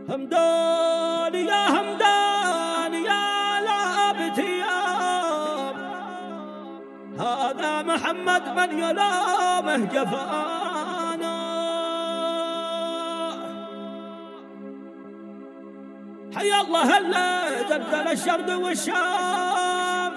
همدان يا همدان يا لابتيام، هذا محمد من يلامه جفانا. حيا الله اللي زلزل الشرق والشام،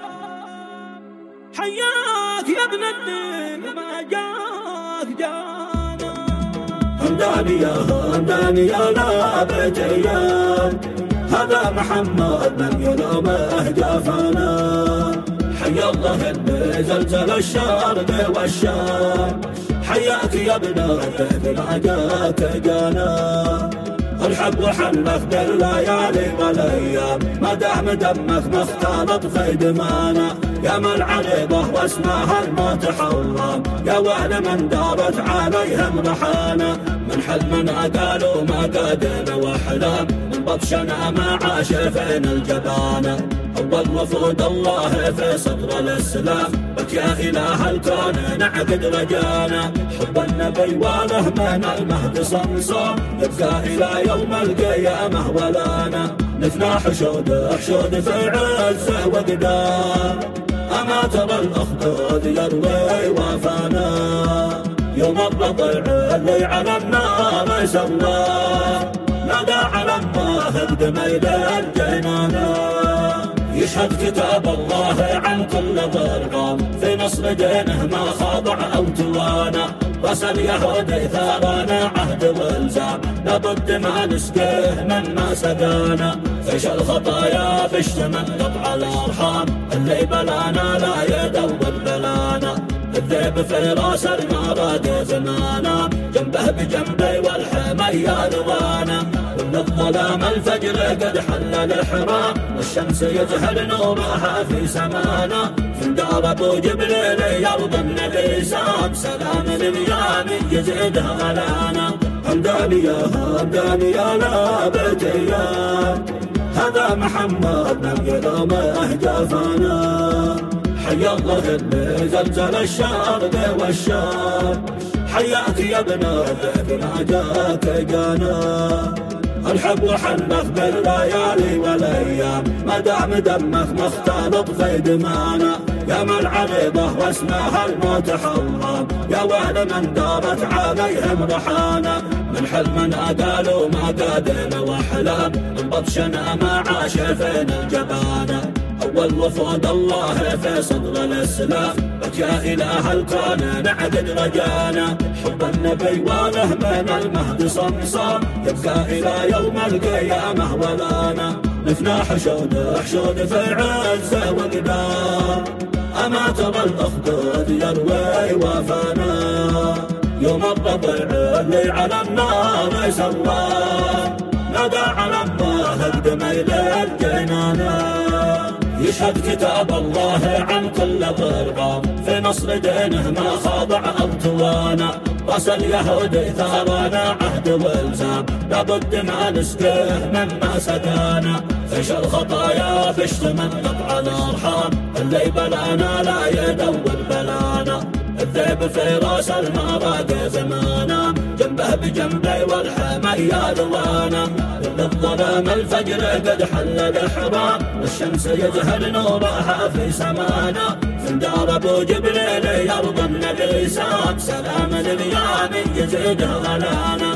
حياك يا ابن الدين ما جاك جانا. همدان يا لابتيام، هذا محمد من يلامه جفانا. حيا الله اللي زلزل الشرق والشام، حياك يا ابن الدين ما جاك جانا. الحب وحنك بالليالي والايام، ما دام دمك مختلط في دمانا. يا من عريضه واسمها الموت حرام، يا ويل من دارت عليهم رحانا. من حلمنا قالوا ما قادنا واحلام، من بطشنا ما عاش فين الجبانه. أول وفود الله في صدر الإسلام، بك يا إله الكون نعقد رجانا. حب النبي وله من المهد صمصام، يبقى إلى يوم القيامة ولانا. نفنى حشود في عزه وقدام، أما ترى الأخدود يروي وفانا. يوم الرضيع اللي على النار سواه، نادى على الله اقدم إلى الجنانا. يشهد كتاب الله عن كل ضرقام، في نصر دينه ما خاضع أو توانى. راس اليهود ثارنا عهد والزام، لابد ما نسقيه مما سقانا. فيش الخطايا بيشتمل قطع الأرحام، اللي بلانا لا يدور بلانا. الذئب في راس المراد زمانا، جنبه بجنبي والحمية روانا. كل الظلام الفجر قد حل الإحرام، والشمس يزهر نورها في سمانا. في دار أبو جبريل يرضى النبي سام، سلام اليامي يزيدها غلانا. همدان يا لابتيام، هذا محمد من يلامه جفانا. حيا الله اللي زلزل الشرق والشام، حياك يا ابن الدين ما جاك جانا. الحب وحنك بالليالي والايام، ما دام دمك مختلط في دمانا. يا من عريضه واسمها الموت حرام، يا ويل من دارت عليهم رحانا. من حلمنا قالوا ما قادنا واحلام، من بطشنا ما عاش فين الجبانه. أول وفود الله في صدر الإسلام، بك يا إله الكون نعقد رجانا. حب النبي وله من المهد صمصام، يبقى إلى يوم القيامة ولانا. نفنى حشود في عزه وقدام، أما ترى الأخدود يروي وفانا. يوم الرضيع اللي على النار سواه، نادى على الله اقدم إلى الجنانا. يشهد كتاب الله عن كل ضرقام، في نصر دينه ما خاضع أو توانى. راس اليهود ثارنا عهد والزام، لابد ما نسقيه مما سقانا. فيش الخطايا بيشتمل قطع الأرحام، اللي بلانا لا يدور بلانا. الذئب في راس المراد زمانا، جنبه بجنبي والحمية روانا. كل الظلام الفجر قد حل الإحرام، والشمس يزهر نورها في سمانا. في دار أبو جبريل يرضى النبي سام، سلام اليامي يزيده غلانا.